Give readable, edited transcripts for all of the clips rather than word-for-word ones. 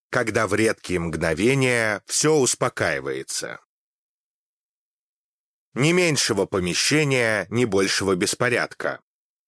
когда в редкие мгновения все успокаивается. Ни меньшего помещения, ни большего беспорядка.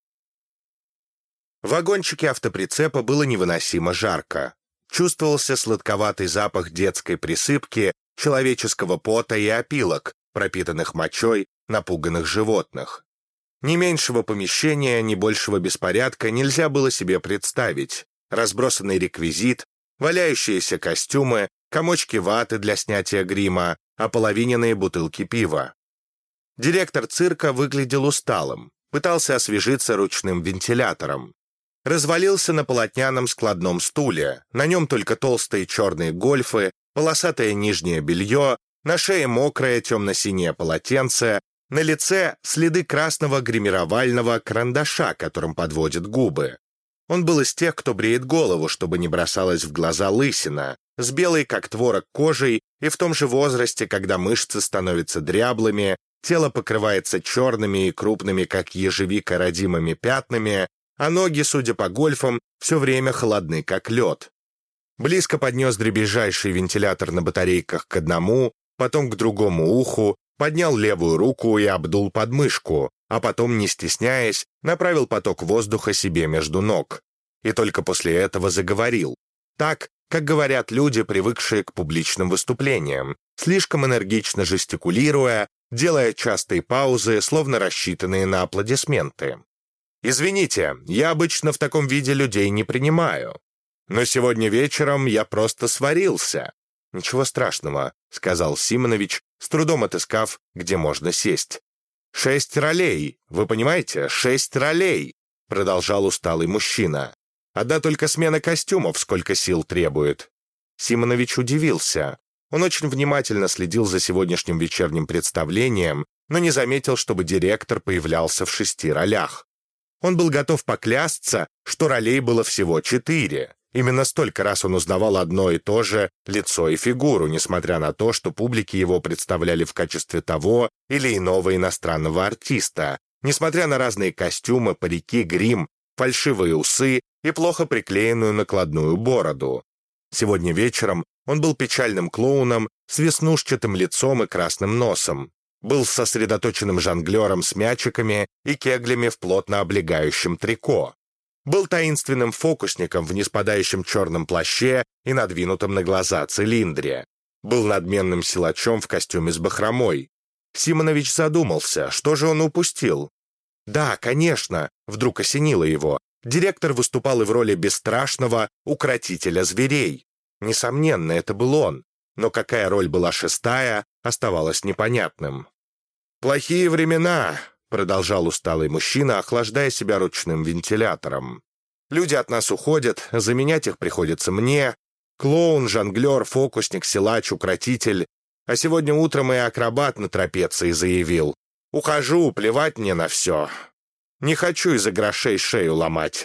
В вагончике автоприцепа было невыносимо жарко. Чувствовался сладковатый запах детской присыпки, человеческого пота и опилок, пропитанных мочой напуганных животных. Ни меньшего помещения, ни большего беспорядка нельзя было себе представить. Разбросанный реквизит, валяющиеся костюмы, комочки ваты для снятия грима, ополовиненные бутылки пива. Директор цирка выглядел усталым, пытался освежиться ручным вентилятором. Развалился на полотняном складном стуле, на нем только толстые черные гольфы, полосатое нижнее белье, на шее мокрое темно-синее полотенце, на лице следы красного гримировального карандаша, которым подводят губы. Он был из тех, кто бреет голову, чтобы не бросалась в глаза лысина, с белой, как творог, кожей и в том же возрасте, когда мышцы становятся дряблыми, тело покрывается черными и крупными, как ежевика, родимыми пятнами, а ноги, судя по гольфам, все время холодны, как лед. Близко поднес дребезжащий вентилятор на батарейках к одному, потом к другому уху, поднял левую руку и обдул подмышку, а потом, не стесняясь, направил поток воздуха себе между ног. И только после этого заговорил. Так, как говорят люди, привыкшие к публичным выступлениям, слишком энергично жестикулируя, делая частые паузы, словно рассчитанные на аплодисменты. «Извините, я обычно в таком виде людей не принимаю. Но сегодня вечером я просто сварился». «Ничего страшного», — сказал Симонович, с трудом отыскав, где можно сесть. 6 ролей, вы понимаете, 6 ролей», — продолжал усталый мужчина. «Одна только смена костюмов сколько сил требует». Симонович удивился. Он очень внимательно следил за сегодняшним вечерним представлением, но не заметил, чтобы директор появлялся в 6 ролях. Он был готов поклясться, что ролей было всего 4. Именно столько раз он узнавал одно и то же лицо и фигуру, несмотря на то, что публике его представляли в качестве того или иного иностранного артиста, несмотря на разные костюмы, парики, грим, фальшивые усы и плохо приклеенную накладную бороду. Сегодня вечером он был печальным клоуном с веснушчатым лицом и красным носом, был сосредоточенным жонглером с мячиками и кеглями в плотно облегающем трико. Был таинственным фокусником в неспадающем черном плаще и надвинутом на глаза цилиндре. Был надменным силачом в костюме с бахромой. Симонович задумался, что же он упустил. Да, конечно, вдруг осенило его. Директор выступал и в роли бесстрашного укротителя зверей. Несомненно, это был он. Но какая роль была 6-я, оставалось непонятным. «Плохие времена», — продолжал усталый мужчина, охлаждая себя ручным вентилятором. «Люди от нас уходят, заменять их приходится мне. Клоун, жонглер, фокусник, силач, укротитель. А сегодня утром и акробат на трапеции заявил. Ухожу, плевать мне на все. Не хочу из-за грошей шею ломать».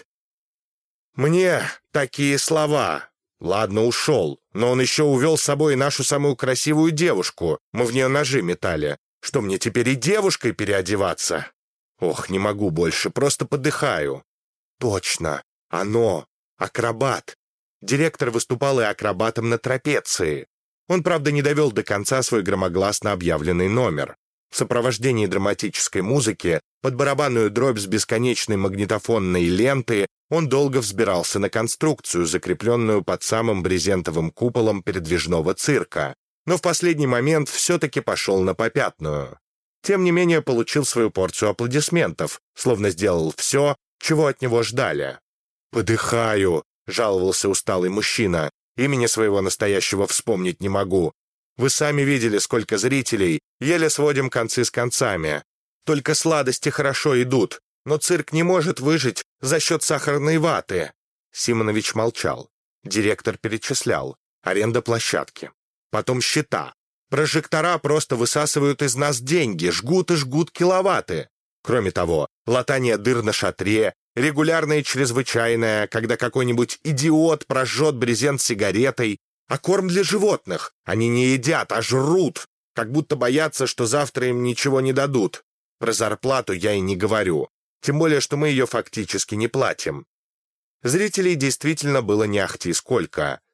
Мне такие слова. Ладно, ушел, но он еще увел с собой нашу самую красивую девушку. Мы в нее ножи метали. Что, мне теперь и девушкой переодеваться? Ох, не могу больше, просто подыхаю. Точно, оно, акробат. Директор выступал и акробатом на трапеции. Он, правда, не довел до конца свой громогласно объявленный номер. В сопровождении драматической музыки, под барабанную дробь с бесконечной магнитофонной ленты, он долго взбирался на конструкцию, закрепленную под самым брезентовым куполом передвижного цирка, но в последний момент все-таки пошел на попятную. Тем не менее, получил свою порцию аплодисментов, словно сделал все, чего от него ждали. «Подыхаю», — жаловался усталый мужчина, «имени своего настоящего вспомнить не могу. Вы сами видели, сколько зрителей, еле сводим концы с концами. Только сладости хорошо идут, но цирк не может выжить за счет сахарной ваты». Симонович молчал. Директор перечислял. Аренда площадки. Потом счета. Прожектора просто высасывают из нас деньги, жгут и жгут киловатты. Кроме того, латание дыр на шатре, регулярное и чрезвычайное, когда какой-нибудь идиот прожжет брезент сигаретой, а корм для животных. Они не едят, а жрут, как будто боятся, что завтра им ничего не дадут. Про зарплату я и не говорю. Тем более, что мы ее фактически не платим. Зрителей действительно было не ахти сколько.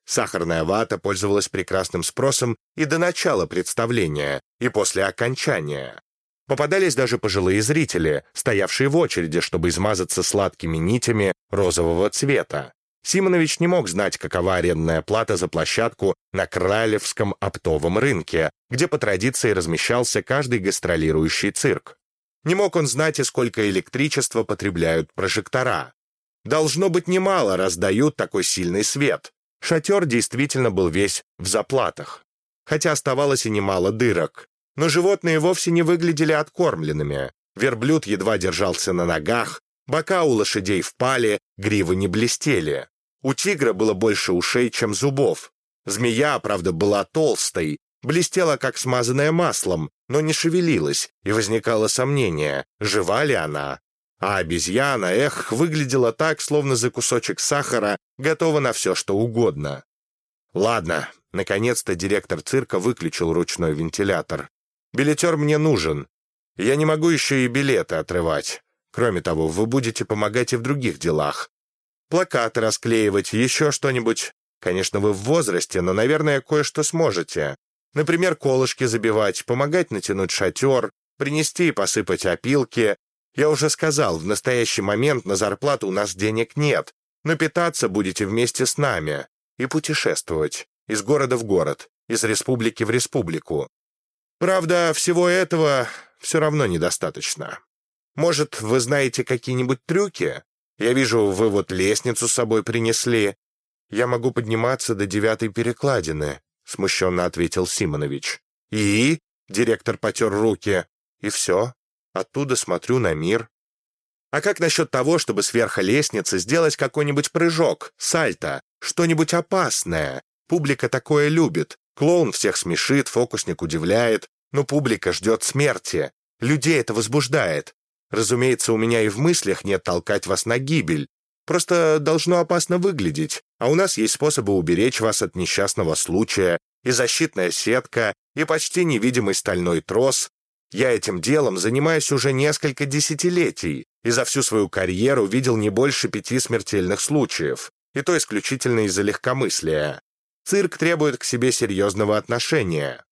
Сахарная вата пользовалась прекрасным спросом и до начала представления, и после окончания. Попадались даже пожилые зрители, стоявшие в очереди, чтобы измазаться сладкими нитями розового цвета. Симонович не мог знать, какова арендная плата за площадку на Кралевском оптовом рынке, где по традиции размещался каждый гастролирующий цирк. Не мог он знать, и сколько электричества потребляют прожектора. Должно быть, немало раздают такой сильный свет. Шатер действительно был весь в заплатах. Хотя оставалось и немало дырок. Но животные вовсе не выглядели откормленными. Верблюд едва держался на ногах, бока у лошадей впали, гривы не блестели. У тигра было больше ушей, чем зубов. Змея, правда, была толстой, блестела, как смазанная маслом, но не шевелилась, и возникало сомнение, жива ли она. А обезьяна, выглядела так, словно за кусочек сахара готова на все, что угодно. Ладно, наконец-то директор цирка выключил ручной вентилятор. Билетер мне нужен. Я не могу еще и билеты отрывать. Кроме того, вы будете помогать и в других делах. Плакаты расклеивать, еще что-нибудь. Конечно, вы в возрасте, но, наверное, кое-что сможете. Например, колышки забивать, помогать натянуть шатер, принести и посыпать опилки. Я уже сказал, в настоящий момент на зарплату у нас денег нет, но питаться будете вместе с нами и путешествовать из города в город, из республики в республику. Правда, всего этого все равно недостаточно. Может, вы знаете какие-нибудь трюки? Я вижу, вы вот лестницу с собой принесли. Я могу подниматься до 9-й перекладины, смущенно ответил Симонович. И? Директор потер руки. И все. Оттуда смотрю на мир. А как насчет того, чтобы сверху лестницы сделать какой-нибудь прыжок, сальто, что-нибудь опасное? Публика такое любит. Клоун всех смешит, фокусник удивляет, но публика ждет смерти. Людей это возбуждает. Разумеется, у меня и в мыслях нет толкать вас на гибель. Просто должно опасно выглядеть, а у нас есть способы уберечь вас от несчастного случая, и защитная сетка, и почти невидимый стальной трос. Я этим делом занимаюсь уже несколько десятилетий, и за всю свою карьеру видел не больше 5 смертельных случаев, и то исключительно из-за легкомыслия. Цирк требует к себе серьезного отношения.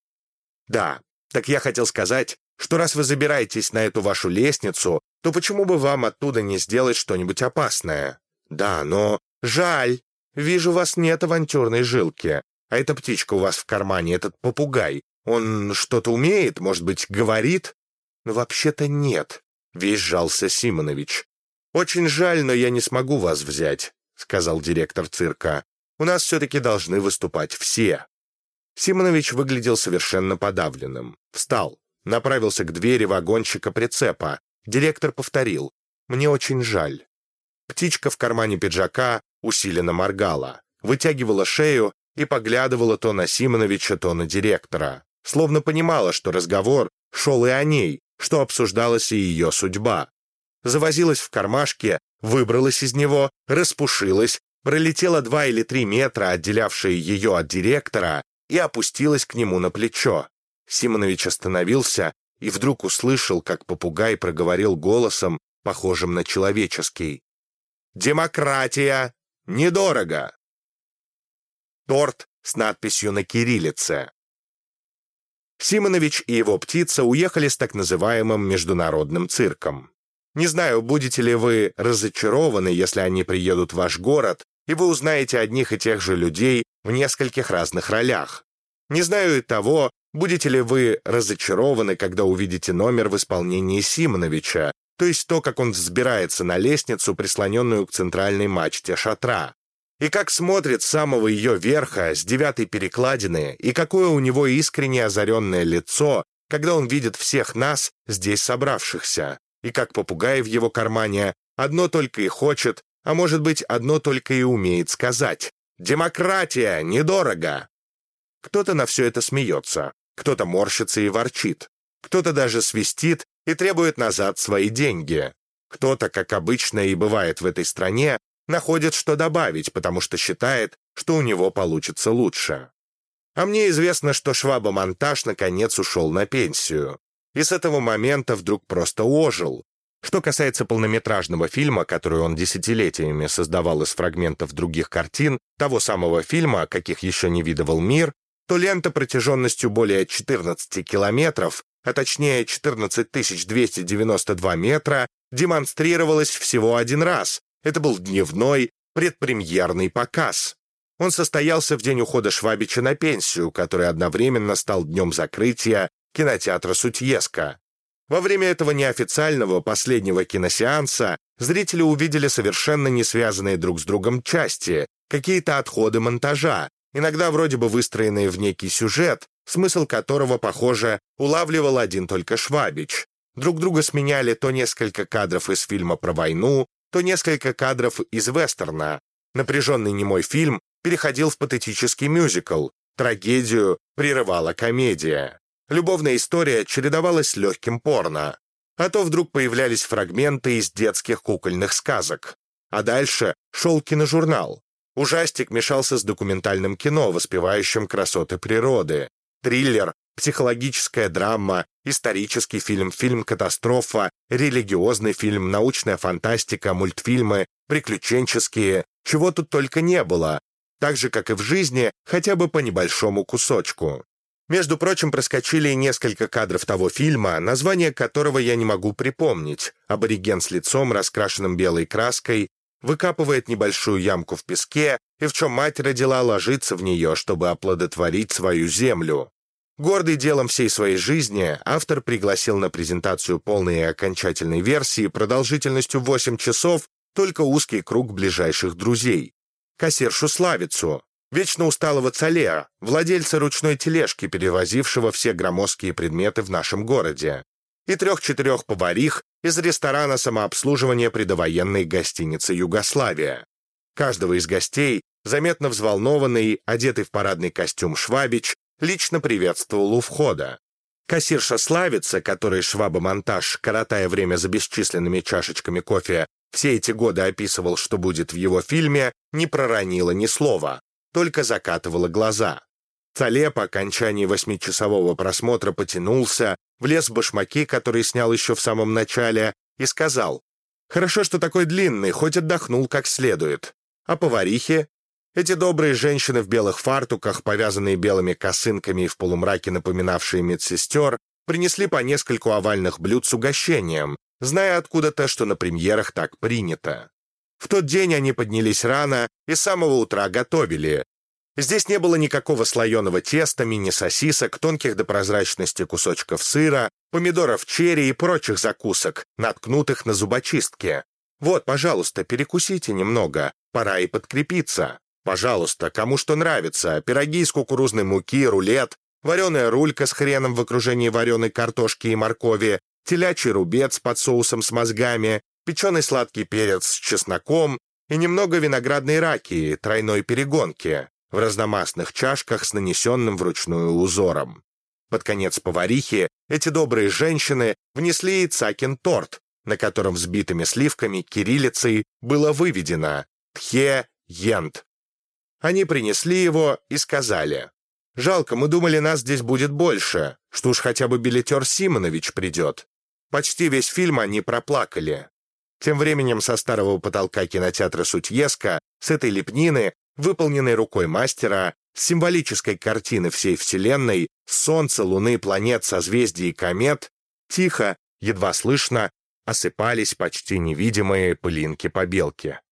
Да, так я хотел сказать, что раз вы забираетесь на эту вашу лестницу, то почему бы вам оттуда не сделать что-нибудь опасное? Да, но жаль. Вижу, у вас нет авантюрной жилки. А эта птичка у вас в кармане, этот попугай, он что-то умеет, может быть, говорит? Ну, вообще-то нет, весь сжался Симонович. Очень жаль, но я не смогу вас взять, сказал директор цирка. У нас все-таки должны выступать все. Симонович выглядел совершенно подавленным. Встал, направился к двери вагончика прицепа. Директор повторил: «Мне очень жаль». Птичка в кармане пиджака усиленно моргала, вытягивала шею и поглядывала то на Симоновича, то на директора, словно понимала, что разговор шел и о ней, что обсуждалась и ее судьба. Завозилась в кармашке, выбралась из него, распушилась, пролетела 2 или 3 метра, отделявшие ее от директора, и опустилась к нему на плечо. Симонович остановился и вдруг услышал, как попугай проговорил голосом, похожим на человеческий: «Демократия! Недорого!» Торт с надписью на кириллице. Симонович и его птица уехали с так называемым международным цирком. Не знаю, будете ли вы разочарованы, если они приедут в ваш город, и вы узнаете одних и тех же людей в нескольких разных ролях. Не знаю и того, будете ли вы разочарованы, когда увидите номер в исполнении Симоновича, то есть то, как он взбирается на лестницу, прислоненную к центральной мачте шатра, и как смотрит с самого ее верха, с 9-й перекладины, и какое у него искренне озаренное лицо, когда он видит всех нас, здесь собравшихся, и как попугай в его кармане одно только и хочет, а может быть, одно только и умеет сказать: «Демократия! Недорого!» Кто-то на все это смеется, кто-то морщится и ворчит, кто-то даже свистит и требует назад свои деньги. Кто-то, как обычно и бывает в этой стране, находит, что добавить, потому что считает, что у него получится лучше. А мне известно, что швабомонтаж наконец ушел на пенсию. И с этого момента вдруг просто ожил. Что касается полнометражного фильма, который он десятилетиями создавал из фрагментов других картин, того самого фильма, каких еще не видывал мир, то лента протяженностью более 14 километров, а точнее 14 292 метра, демонстрировалась всего один раз. Это был дневной предпремьерный показ. Он состоялся в день ухода Швабича на пенсию, который одновременно стал днем закрытия кинотеатра Сутьеска. Во время этого неофициального последнего киносеанса зрители увидели совершенно не связанные друг с другом части, какие-то отходы монтажа, иногда вроде бы выстроенные в некий сюжет, смысл которого, похоже, улавливал один только Швабич. Друг друга сменяли то несколько кадров из фильма про войну, то несколько кадров из вестерна. Напряженный немой фильм переходил в патетический мюзикл, трагедию прерывала комедия. Любовная история чередовалась с легким порно. А то вдруг появлялись фрагменты из детских кукольных сказок. А дальше шел киножурнал. Ужастик мешался с документальным кино, воспевающим красоты природы. Триллер, психологическая драма, исторический фильм, фильм-катастрофа, религиозный фильм, научная фантастика, мультфильмы, приключенческие, чего тут только не было. Так же, как и в жизни, хотя бы по небольшому кусочку. Между прочим, проскочили и несколько кадров того фильма, название которого я не могу припомнить. Абориген с лицом, раскрашенным белой краской, выкапывает небольшую ямку в песке, и в чем мать родила, ложится в нее, чтобы оплодотворить свою землю. Гордый делом всей своей жизни, автор пригласил на презентацию полной и окончательной версии продолжительностью 8 часов только узкий круг ближайших друзей. Кассиршу Славицу, вечно усталого Цалеа, владельца ручной тележки, перевозившего все громоздкие предметы в нашем городе, и 3-4 поварих из ресторана самообслуживания предвоенной гостиницы «Югославия». Каждого из гостей, заметно взволнованный, одетый в парадный костюм Швабич, лично приветствовал у входа. Кассирша Славица, которой Швабомонтаж, коротая время за бесчисленными чашечками кофе, все эти годы описывал, что будет в его фильме, не проронила ни слова, только закатывала глаза. Цале по окончании 8-часового просмотра потянулся, влез в башмаки, которые снял еще в самом начале, и сказал: «Хорошо, что такой длинный, хоть отдохнул как следует. А поварихи?» Эти добрые женщины в белых фартуках, повязанные белыми косынками и в полумраке напоминавшие медсестер, принесли по нескольку овальных блюд с угощением, зная откуда-то, что на премьерах так принято. В тот день они поднялись рано и с самого утра готовили. Здесь не было никакого слоеного теста, мини-сосисок, тонких до прозрачности кусочков сыра, помидоров черри и прочих закусок, наткнутых на зубочистке. «Вот, пожалуйста, перекусите немного, пора и подкрепиться. Пожалуйста, кому что нравится, пироги из кукурузной муки, рулет, вареная рулька с хреном в окружении вареной картошки и моркови, телячий рубец под соусом с мозгами, печеный сладкий перец с чесноком и немного виноградной ракии, тройной перегонки, в разномастных чашках с нанесенным вручную узором. Под конец поварихи эти добрые женщины внесли и Цакин торт, на котором взбитыми сливками кириллицей было выведено «Тхе-Ент». Они принесли его и сказали: «Жалко, мы думали, нас здесь будет больше, что уж хотя бы билетер Симонович придет». Почти весь фильм они проплакали. Тем временем со старого потолка кинотеатра Сутьеска, с этой лепнины, выполненной рукой мастера, с символической картины всей Вселенной, Солнца, Луны, планет, созвездий и комет, тихо, едва слышно, осыпались почти невидимые пылинки-побелки.